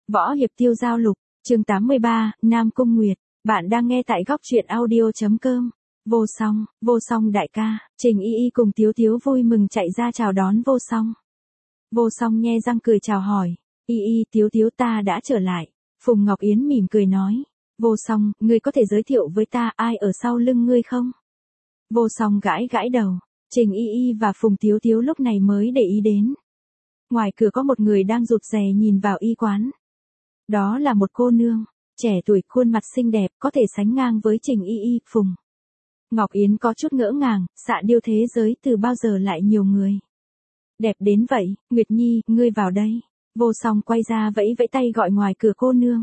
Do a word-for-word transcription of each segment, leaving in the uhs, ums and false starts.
Võ hiệp tiêu giao lục, chương tám mươi ba, Nam Cung Nguyệt. Bạn đang nghe tại góc truyện audio chấm com. Vô Song, Vô Song đại ca, Trình Y Y cùng Tiếu Tiếu vui mừng chạy ra chào đón Vô Song. Vô Song nhe răng cười chào hỏi, Y Y Tiếu Tiếu ta đã trở lại. Phùng Ngọc Yến mỉm cười nói, Vô Song, ngươi có thể giới thiệu với ta ai ở sau lưng ngươi không? Vô Song gãi gãi đầu, Trình Y Y và Phùng Tiếu Tiếu lúc này mới để ý đến. Ngoài cửa có một người đang rụt rè nhìn vào y quán. Đó là một cô nương, trẻ tuổi, khuôn mặt xinh đẹp, có thể sánh ngang với Trình Y Y, Phùng. Ngọc Yến có chút ngỡ ngàng, xạ điêu thế giới từ bao giờ lại nhiều người. Đẹp đến vậy, Nguyệt Nhi, ngươi vào đây. Vô Song quay ra vẫy vẫy tay gọi ngoài cửa cô nương.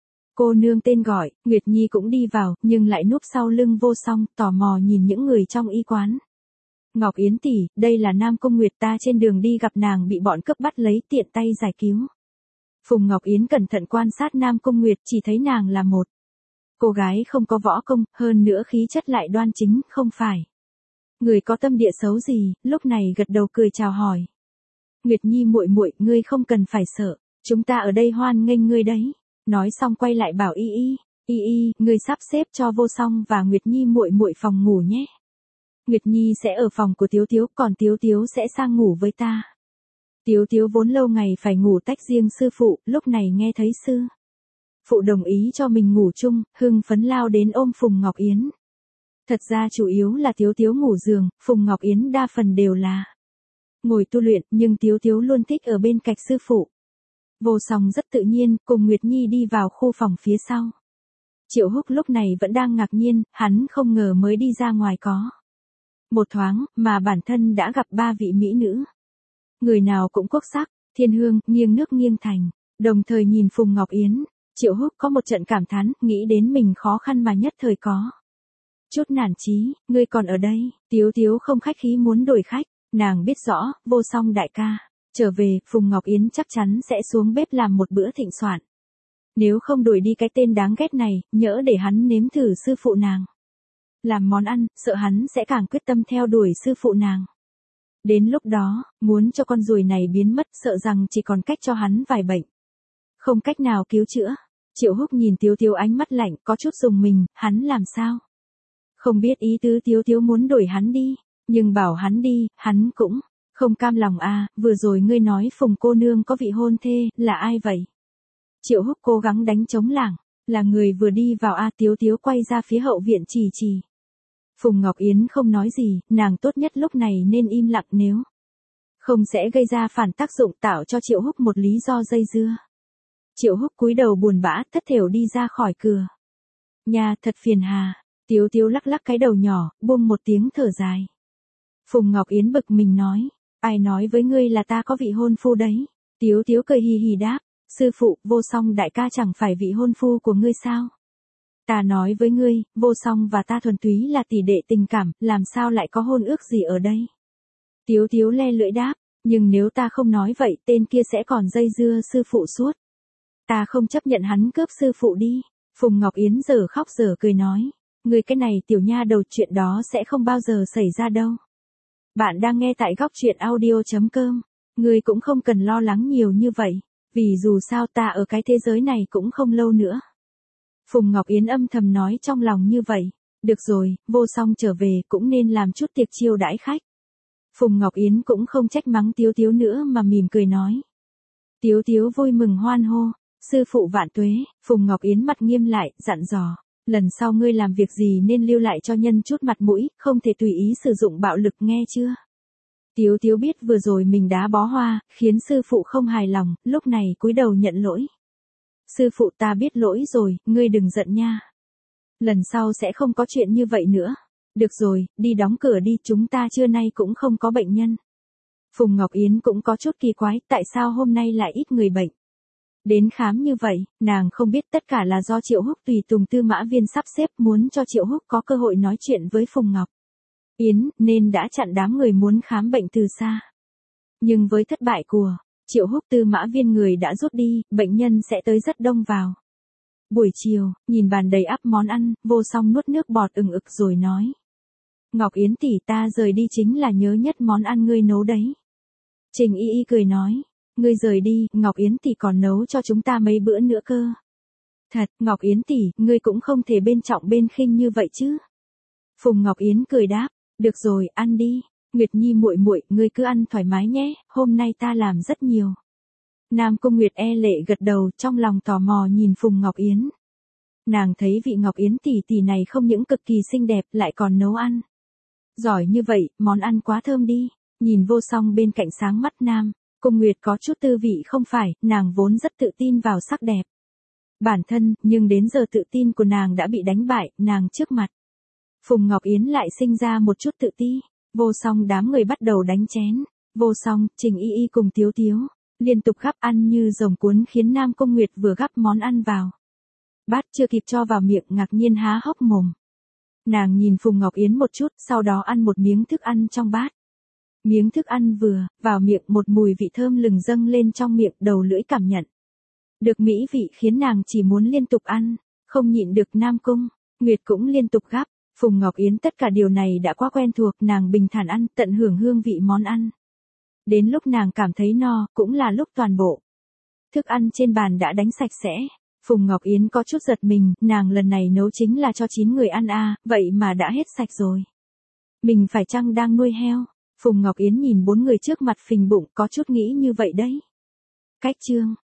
Cô nương tên gọi, Nguyệt Nhi cũng đi vào, nhưng lại núp sau lưng Vô Song, tò mò nhìn những người trong y quán. Ngọc Yến tỷ, đây là Nam Cung Nguyệt, ta trên đường đi gặp nàng bị bọn cướp bắt lấy, tiện tay giải cứu. Phùng Ngọc Yến cẩn thận quan sát Nam Cung Nguyệt, chỉ thấy nàng là một cô gái không có võ công, hơn nữa khí chất lại đoan chính, không phải người có tâm địa xấu gì, lúc này gật đầu cười chào hỏi. Nguyệt Nhi muội muội, ngươi không cần phải sợ, chúng ta ở đây hoan nghênh ngươi đấy. Nói xong quay lại bảo Y Y, Y Y, ngươi sắp xếp cho Vô Song và Nguyệt Nhi muội muội phòng ngủ nhé. Nguyệt Nhi sẽ ở phòng của Tiếu Tiếu, còn Tiếu Tiếu sẽ sang ngủ với ta. Tiếu Tiếu vốn lâu ngày phải ngủ tách riêng sư phụ, lúc này nghe thấy sư phụ đồng ý cho mình ngủ chung, hưng phấn lao đến ôm Phùng Ngọc Yến. Thật ra chủ yếu là Tiếu Tiếu ngủ giường, Phùng Ngọc Yến đa phần đều là ngồi tu luyện, nhưng Tiếu Tiếu luôn thích ở bên cạnh sư phụ. Vô Song rất tự nhiên, cùng Nguyệt Nhi đi vào khu phòng phía sau. Triệu Húc lúc này vẫn đang ngạc nhiên, hắn không ngờ mới đi ra ngoài có một thoáng, mà bản thân đã gặp ba vị mỹ nữ. Người nào cũng quốc sắc, thiên hương, nghiêng nước nghiêng thành. Đồng thời nhìn Phùng Ngọc Yến, Triệu Húc có một trận cảm thán, nghĩ đến mình khó khăn mà nhất thời có chút nản chí, ngươi còn ở đây. Tiếu Tiếu không khách khí muốn đổi khách, nàng biết rõ, Vô Song đại ca trở về, Phùng Ngọc Yến chắc chắn sẽ xuống bếp làm một bữa thịnh soạn. Nếu không đuổi đi cái tên đáng ghét này, nhỡ để hắn nếm thử sư phụ nàng làm món ăn, sợ hắn sẽ càng quyết tâm theo đuổi sư phụ nàng. Đến lúc đó, muốn cho con ruồi này biến mất, sợ rằng chỉ còn cách cho hắn vài bệnh không cách nào cứu chữa. Triệu Húc nhìn Tiếu Tiếu ánh mắt lạnh, có chút rùng mình, hắn làm sao không biết ý tứ Tiếu Tiếu muốn đuổi hắn đi, nhưng bảo hắn đi, hắn cũng không cam lòng à. Vừa rồi ngươi nói Phùng cô nương có vị hôn thê, là ai vậy? Triệu Húc cố gắng đánh trống lảng, là người vừa đi vào a. Tiếu Tiếu quay ra phía hậu viện chỉ chỉ. Phùng Ngọc Yến không nói gì, nàng tốt nhất lúc này nên im lặng, nếu không sẽ gây ra phản tác dụng, tạo cho Triệu Húc một lý do dây dưa. Triệu Húc cúi đầu buồn bã, thất thểu đi ra khỏi cửa. Nhà thật phiền hà. Tiếu Tiếu lắc lắc cái đầu nhỏ, buông một tiếng thở dài. Phùng Ngọc Yến bực mình nói, ai nói với ngươi là ta có vị hôn phu đấy? Tiếu Tiếu cười hì hì đáp, sư phụ, Vô Song đại ca chẳng phải vị hôn phu của ngươi sao? Ta nói với ngươi, Vô Song và ta thuần túy là tỷ đệ tình cảm, làm sao lại có hôn ước gì ở đây? Tiếu Tiếu le lưỡi đáp, nhưng nếu ta không nói vậy, tên kia sẽ còn dây dưa sư phụ suốt. Ta không chấp nhận hắn cướp sư phụ đi. Phùng Ngọc Yến giờ khóc giờ cười nói, ngươi cái này tiểu nha đầu, chuyện đó sẽ không bao giờ xảy ra đâu. Bạn đang nghe tại góc truyện audio chấm com. Ngươi cũng không cần lo lắng nhiều như vậy, vì dù sao ta ở cái thế giới này cũng không lâu nữa. Phùng Ngọc Yến âm thầm nói trong lòng như vậy. Được rồi, Vô Song trở về cũng nên làm chút tiệc chiêu đãi khách. Phùng Ngọc Yến cũng không trách mắng Tiếu Tiếu nữa mà mỉm cười nói. Tiếu Tiếu vui mừng hoan hô, sư phụ vạn tuế. Phùng Ngọc Yến mặt nghiêm lại, dặn dò, lần sau ngươi làm việc gì nên lưu lại cho nhân chút mặt mũi, không thể tùy ý sử dụng bạo lực, nghe chưa? Tiếu Tiếu biết vừa rồi mình đá bó hoa, khiến sư phụ không hài lòng, lúc này cúi đầu nhận lỗi. Sư phụ, ta biết lỗi rồi, ngươi đừng giận nha. Lần sau sẽ không có chuyện như vậy nữa. Được rồi, đi đóng cửa đi, chúng ta trưa nay cũng không có bệnh nhân. Phùng Ngọc Yến cũng có chút kỳ quái, tại sao hôm nay lại ít người bệnh đến khám như vậy. Nàng không biết tất cả là do Triệu Húc tùy tùng Tư Mã Viên sắp xếp, muốn cho Triệu Húc có cơ hội nói chuyện với Phùng Ngọc Yến, nên đã chặn đám người muốn khám bệnh từ xa. Nhưng với thất bại của Triệu Húc, Tư Mã Viên người đã rút đi, bệnh nhân sẽ tới rất đông vào buổi chiều. Nhìn bàn đầy ắp món ăn, Vô Song nuốt nước bọt ừng ực rồi nói, Ngọc Yến tỷ, ta rời đi chính là nhớ nhất món ăn ngươi nấu đấy. Trình Y Y cười nói, ngươi rời đi, Ngọc Yến tỷ còn nấu cho chúng ta mấy bữa nữa cơ. Thật, Ngọc Yến tỷ, ngươi cũng không thể bên trọng bên khinh như vậy chứ. Phùng Ngọc Yến cười đáp, được rồi, ăn đi. Nguyệt Nhi muội muội, ngươi cứ ăn thoải mái nhé, hôm nay ta làm rất nhiều. Nam Cung Nguyệt e lệ gật đầu, trong lòng tò mò nhìn Phùng Ngọc Yến. Nàng thấy vị Ngọc Yến tỷ tỷ này không những cực kỳ xinh đẹp, lại còn nấu ăn giỏi như vậy, món ăn quá thơm đi. Nhìn Vô Song bên cạnh sáng mắt Nam Cung Nguyệt có chút tư vị không phải, nàng vốn rất tự tin vào sắc đẹp bản thân, nhưng đến giờ tự tin của nàng đã bị đánh bại, nàng trước mặt Phùng Ngọc Yến lại sinh ra một chút tự ti. Vô Song đám người bắt đầu đánh chén. Vô Song, Trình Y Y cùng Tiếu Tiếu liên tục gắp ăn như rồng cuốn, khiến Nam Cung Nguyệt vừa gắp món ăn vào bát chưa kịp cho vào miệng ngạc nhiên há hốc mồm. Nàng nhìn Phùng Ngọc Yến một chút, sau đó ăn một miếng thức ăn trong bát. Miếng thức ăn vừa vào miệng, một mùi vị thơm lừng dâng lên trong miệng, đầu lưỡi cảm nhận được mỹ vị khiến nàng chỉ muốn liên tục ăn, không nhịn được. Nam Cung Nguyệt cũng liên tục gắp. Phùng Ngọc Yến tất cả điều này đã quá quen thuộc, nàng bình thản ăn, tận hưởng hương vị món ăn. Đến lúc nàng cảm thấy no, cũng là lúc toàn bộ thức ăn trên bàn đã đánh sạch sẽ. Phùng Ngọc Yến có chút giật mình, nàng lần này nấu chính là cho chín người ăn à, vậy mà đã hết sạch rồi. Mình phải chăng đang nuôi heo? Phùng Ngọc Yến nhìn bốn người trước mặt phình bụng, có chút nghĩ như vậy đấy. Cách chương